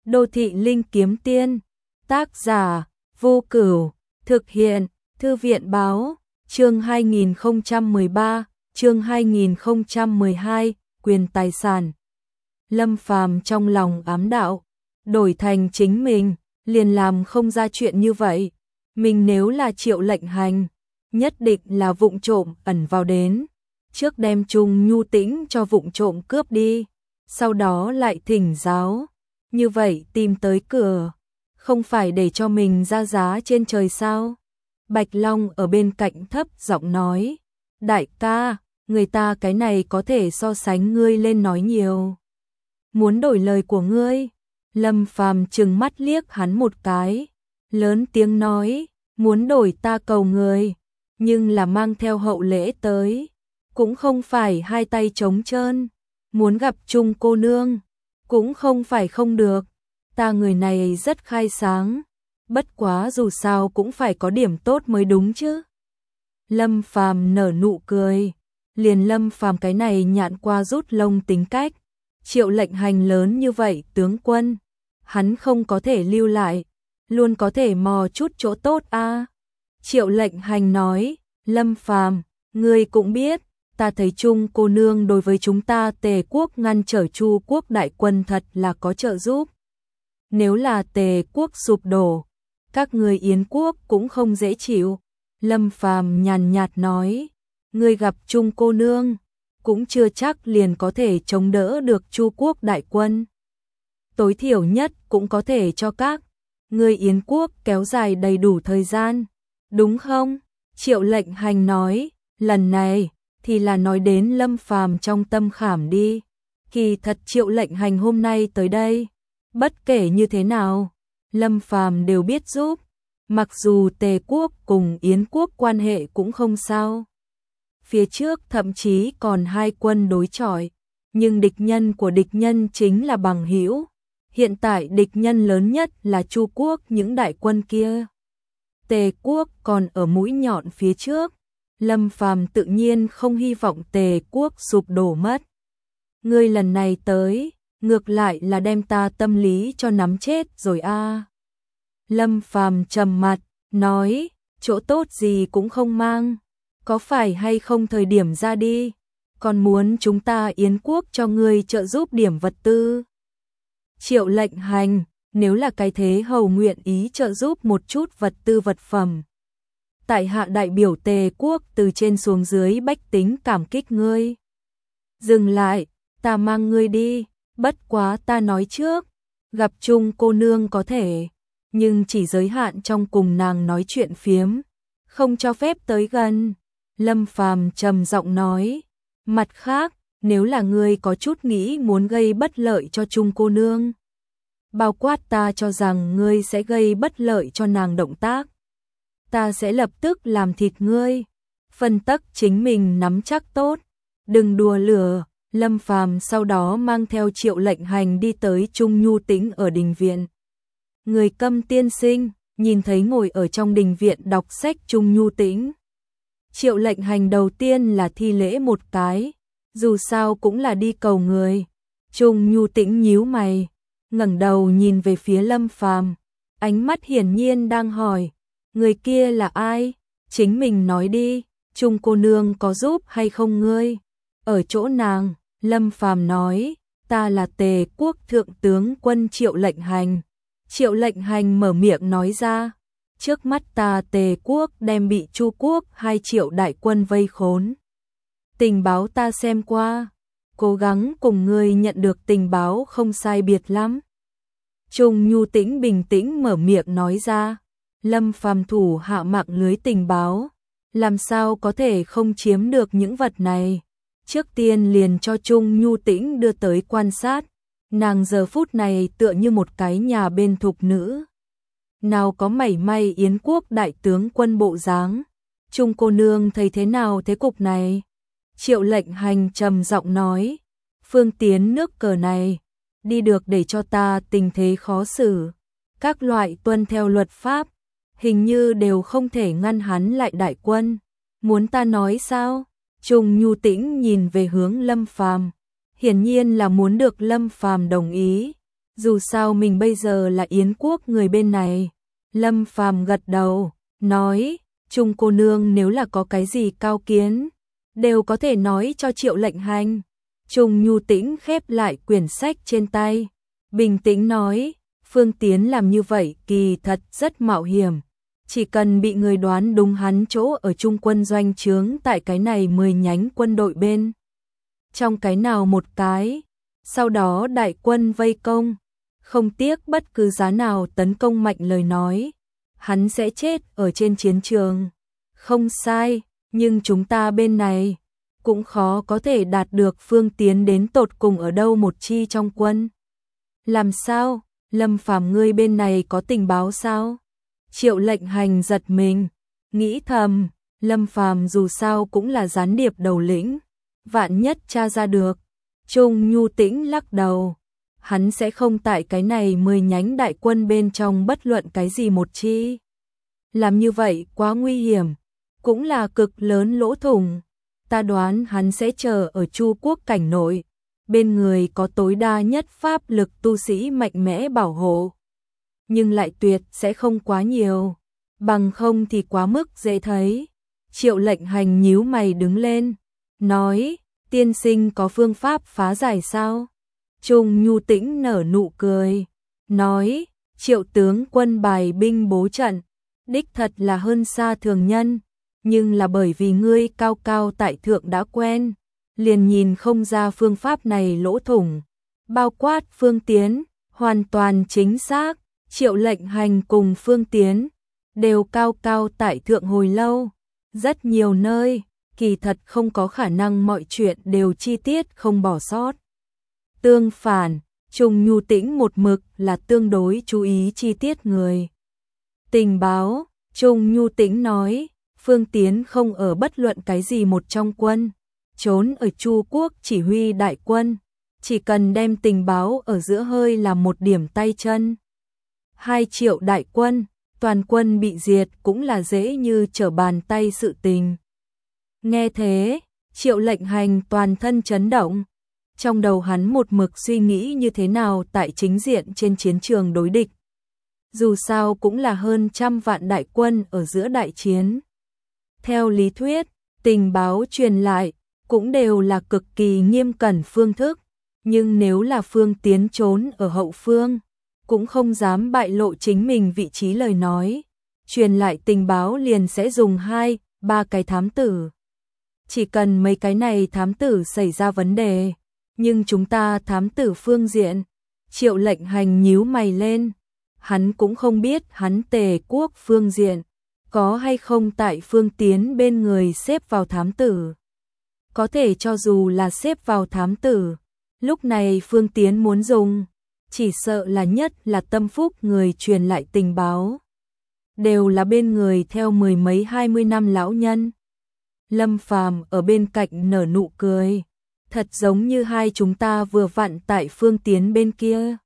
Đô thị linh kiếm tiên, tác giả Vô Cửu, thực hiện Thư viện báo, chương 2013, chương 2012, quyền tài sản. Lâm Phàm trong lòng ám đạo, đổi thành chính mình, liền làm không ra chuyện như vậy. Mình nếu là Triệu Lệnh Hành, nhất định là vụng trộm ẩn vào đến, trước đem Trung Nhu Tĩnh cho vụng trộm cướp đi, sau đó lại thỉnh giáo. Như vậy tìm tới cửa, không phải để cho mình ra giá trên trời sao? Bạch Long ở bên cạnh thấp giọng nói, đại ca, người ta cái này có thể so sánh ngươi lên nói nhiều. Muốn đổi lời của ngươi? Lâm Phàm trừng mắt liếc hắn một cái, lớn tiếng nói, muốn đổi ta cầu người, nhưng là mang theo hậu lễ tới, cũng không phải hai tay trống trơn, muốn gặp Trung cô nương, cũng không phải không được, ta người này rất khai sáng, bất quá dù sao cũng phải có điểm tốt mới đúng chứ. Lâm Phàm nở nụ cười, liền Lâm Phàm cái này nhạn qua rút lông tính cách, Triệu Lệnh Hành lớn như vậy tướng quân, hắn không có thể lưu lại, luôn có thể mò chút chỗ tốt a. Triệu Lệnh Hành nói, Lâm Phàm, ngươi cũng biết, ta thấy Trung cô nương đối với chúng ta Tề quốc ngăn trở Chu quốc đại quân thật là có trợ giúp. Nếu là Tề quốc sụp đổ, các ngươi Yến quốc cũng không dễ chịu. Lâm Phàm nhàn nhạt nói, ngươi gặp Trung cô nương, cũng chưa chắc liền có thể chống đỡ được Chu quốc đại quân. Tối thiểu nhất cũng có thể cho các ngươi Yến quốc kéo dài đầy đủ thời gian, đúng không? Triệu Lệnh Hành nói, lần này thì là nói đến Lâm Phàm trong tâm khảm đi. Kỳ thật Triệu Lệnh Hành hôm nay tới đây, bất kể như thế nào, Lâm Phàm đều biết giúp. Mặc dù Tề quốc cùng Yến quốc quan hệ cũng không sao, phía trước thậm chí còn hai quân đối chọi, nhưng địch nhân của địch nhân chính là bằng hữu. Hiện tại địch nhân lớn nhất là Chu quốc những đại quân kia. Tề quốc còn ở mũi nhọn phía trước, Lâm Phàm tự nhiên không hy vọng Tề quốc sụp đổ mất. Ngươi lần này tới, ngược lại là đem ta tâm lý cho nắm chết rồi a. Lâm Phàm trầm mặt, nói, chỗ tốt gì cũng không mang, có phải hay không thời điểm ra đi, còn muốn chúng ta Yến quốc cho ngươi trợ giúp điểm vật tư. Triệu Lệnh Hành, nếu là cái thế hầu nguyện ý trợ giúp một chút vật tư vật phẩm. Tại hạ đại biểu Tề quốc từ trên xuống dưới bách tính cảm kích ngươi. Dừng lại, ta mang ngươi đi, bất quá ta nói trước, gặp Trung cô nương có thể, nhưng chỉ giới hạn trong cùng nàng nói chuyện phiếm, không cho phép tới gần. Lâm Phàm trầm giọng nói, mặt khác, nếu là ngươi có chút nghĩ muốn gây bất lợi cho Trung cô nương, bao quát ta cho rằng ngươi sẽ gây bất lợi cho nàng động tác, ta sẽ lập tức làm thịt ngươi. Phân tắc chính mình nắm chắc tốt, đừng đùa lửa. Lâm Phàm sau đó mang theo Triệu Lệnh Hành đi tới Trung Nhu Tĩnh ở đình viện. Người Câm tiên sinh nhìn thấy ngồi ở trong đình viện đọc sách Trung Nhu Tĩnh, Triệu Lệnh Hành đầu tiên là thi lễ một cái, dù sao cũng là đi cầu người. Trung Nhu Tĩnh nhíu mày, ngẩng đầu nhìn về phía Lâm Phàm, ánh mắt hiển nhiên đang hỏi, người kia là ai? Chính mình nói đi, Trung cô nương có giúp hay không ngươi? Ở chỗ nàng, Lâm Phàm nói, ta là Tề quốc thượng tướng quân Triệu Lệnh Hành. Triệu Lệnh Hành mở miệng nói ra, trước mắt ta Tề quốc đem bị Chu quốc 2 triệu đại quân vây khốn. Tình báo ta xem qua, cố gắng cùng ngươi nhận được tình báo không sai biệt lắm. Trung Nhu Tĩnh bình tĩnh mở miệng nói ra, Lâm Phàm thủ hạ mạng lưới tình báo, làm sao có thể không chiếm được những vật này. Trước tiên liền cho Trung Nhu Tĩnh đưa tới quan sát, nàng giờ phút này tựa như một cái nhà bên thục nữ, nào có mảy may Yến quốc đại tướng quân bộ dáng. Trung cô nương thấy thế nào thế cục này? Triệu Lệnh Hành trầm giọng nói, phương tiến nước cờ này, đi được để cho ta tình thế khó xử, các loại tuân theo luật pháp, hình như đều không thể ngăn hắn lại đại quân. Muốn ta nói sao? Trung Nhu Tĩnh nhìn về hướng Lâm Phàm, hiển nhiên là muốn được Lâm Phàm đồng ý. Dù sao mình bây giờ là Yến quốc người bên này. Lâm Phàm gật đầu, nói, Trung cô nương nếu là có cái gì cao kiến, đều có thể nói cho Triệu Lệnh Hành. Trung Nhu Tĩnh khép lại quyển sách trên tay, bình tĩnh nói, Phương Tiến làm như vậy kỳ thật rất mạo hiểm. Chỉ cần bị người đoán đúng hắn chỗ ở Trung quân doanh trướng tại cái này 10 nhánh quân đội bên trong cái nào một cái, sau đó đại quân vây công, không tiếc bất cứ giá nào tấn công mạnh lời nói, hắn sẽ chết ở trên chiến trường. Không sai, nhưng chúng ta bên này cũng khó có thể đạt được Phương Tiến đến tột cùng ở đâu một chi trong quân. Làm sao? Lâm Phàm ngươi bên này có tình báo sao? Triệu Lệnh Hành giật mình, nghĩ thầm, Lâm Phàm dù sao cũng là gián điệp đầu lĩnh, vạn nhất tra ra được. Trung Nhu Tĩnh lắc đầu, hắn sẽ không tại cái này 10 nhánh đại quân bên trong bất luận cái gì một chi. Làm như vậy quá nguy hiểm, cũng là cực lớn lỗ thủng. Ta đoán hắn sẽ chờ ở Chu quốc cảnh nội, bên người có tối đa nhất pháp lực tu sĩ mạnh mẽ bảo hộ. Nhưng lại tuyệt sẽ không quá nhiều, bằng không thì quá mức dễ thấy. Triệu Lệnh Hành nhíu mày đứng lên, nói, tiên sinh có phương pháp phá giải sao? Trung Nhu Tĩnh nở nụ cười, nói, Triệu tướng quân bài binh bố trận, đích thật là hơn xa thường nhân, nhưng là bởi vì ngươi cao cao tại thượng đã quen, liền nhìn không ra phương pháp này lỗ thủng. Bao quát Phương Tiến, hoàn toàn chính xác, Triệu Lệnh Hành cùng Phương Tiến đều cao cao tại thượng hồi lâu, rất nhiều nơi, kỳ thật không có khả năng mọi chuyện đều chi tiết không bỏ sót. Tương phản, Trung Nhu Tĩnh một mực là tương đối chú ý chi tiết người. Tình báo, Trung Nhu Tĩnh nói, Phương Tiến không ở bất luận cái gì một trong quân, trốn ở Chu quốc chỉ huy đại quân, chỉ cần đem tình báo ở giữa hơi là một điểm tay chân. 2 triệu đại quân, toàn quân bị diệt cũng là dễ như trở bàn tay sự tình. Nghe thế, Triệu Lệnh Hành toàn thân chấn động. Trong đầu hắn một mực suy nghĩ như thế nào tại chính diện trên chiến trường đối địch. Dù sao cũng là hơn 100 vạn đại quân ở giữa đại chiến. Theo lý thuyết, tình báo truyền lại cũng đều là cực kỳ nghiêm cẩn phương thức, nhưng nếu là Phương Tiến trốn ở hậu phương, cũng không dám bại lộ chính mình vị trí lời nói, truyền lại tình báo liền sẽ dùng 2-3 cái thám tử. Chỉ cần mấy cái này thám tử xảy ra vấn đề, nhưng chúng ta thám tử phương diện, Triệu Lệnh Hành nhíu mày lên, hắn cũng không biết hắn Tề quốc phương diện có hay không tại Phương Tiến bên người xếp vào thám tử. Có thể cho dù là xếp vào thám tử, lúc này Phương Tiến muốn dùng, chỉ sợ là nhất là tâm phúc người truyền lại tình báo. Đều là bên người theo 10 mấy 20 năm lão nhân. Lâm Phàm ở bên cạnh nở nụ cười, thật giống như hai chúng ta vừa vặn tại Phương Tiến bên kia.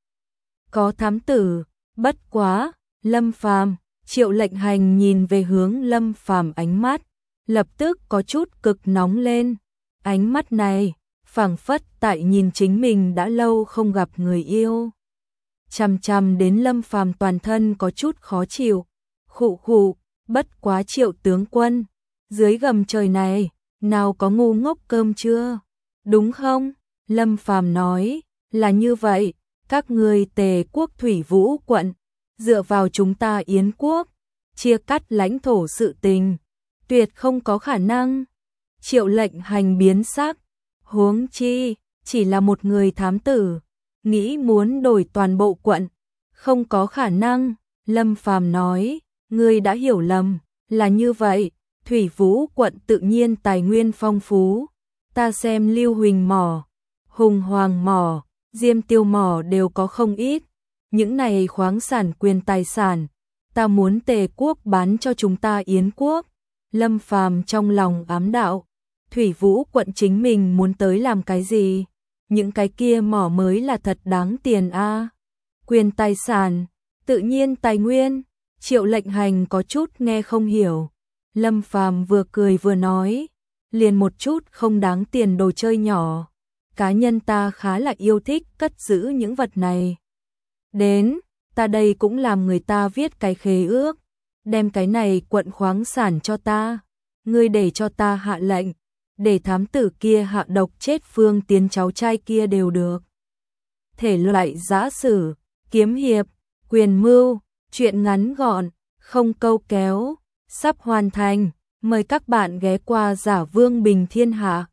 Có thám tử, bất quá, Lâm Phàm, Triệu Lệnh Hành nhìn về hướng Lâm Phàm ánh mắt, lập tức có chút cực nóng lên. Ánh mắt này, phảng phất tại nhìn chính mình đã lâu không gặp người yêu. Chằm chằm đến Lâm Phàm toàn thân có chút khó chịu. Khụ khụ, bất quá Triệu tướng quân, dưới gầm trời này, nào có ngu ngốc cơm chưa? Đúng không? Lâm Phàm nói, là như vậy, các ngươi Tề quốc Thủy Vũ quận, dựa vào chúng ta Yến quốc, chia cắt lãnh thổ sự tình, tuyệt không có khả năng. Triệu Lệnh Hành biến sắc, huống chi, chỉ là một người thám tử, nghĩ muốn đổi toàn bộ quận, không có khả năng. Lâm Phàm nói, ngươi đã hiểu lầm, là như vậy, Thủy Vũ quận tự nhiên tài nguyên phong phú, ta xem Lưu Huỳnh mỏ, Hùng Hoàng mỏ, Diêm Tiêu mỏ đều có không ít, những này khoáng sản quyền tài sản, ta muốn Tề quốc bán cho chúng ta Yến quốc. Lâm Phàm trong lòng ám đạo, Thủy Vũ quận chính mình muốn tới làm cái gì? Những cái kia mỏ mới là thật đáng tiền a. Quyền tài sản, tự nhiên tài nguyên. Triệu Lệnh Hành có chút nghe không hiểu. Lâm Phàm vừa cười vừa nói, liền một chút không đáng tiền đồ chơi nhỏ. Cá nhân ta khá là yêu thích cất giữ những vật này. Đến, ta đây cũng làm người ta viết cái khế ước, đem cái này quận khoáng sản cho ta, ngươi để cho ta hạ lệnh, để thám tử kia hạ độc chết Phương Tiến cháu trai kia đều được. Thể loại giã sử, kiếm hiệp, quyền mưu, truyện ngắn gọn, không câu kéo, sắp hoàn thành, mời các bạn ghé qua Giả Vương Bình Thiên Hạ.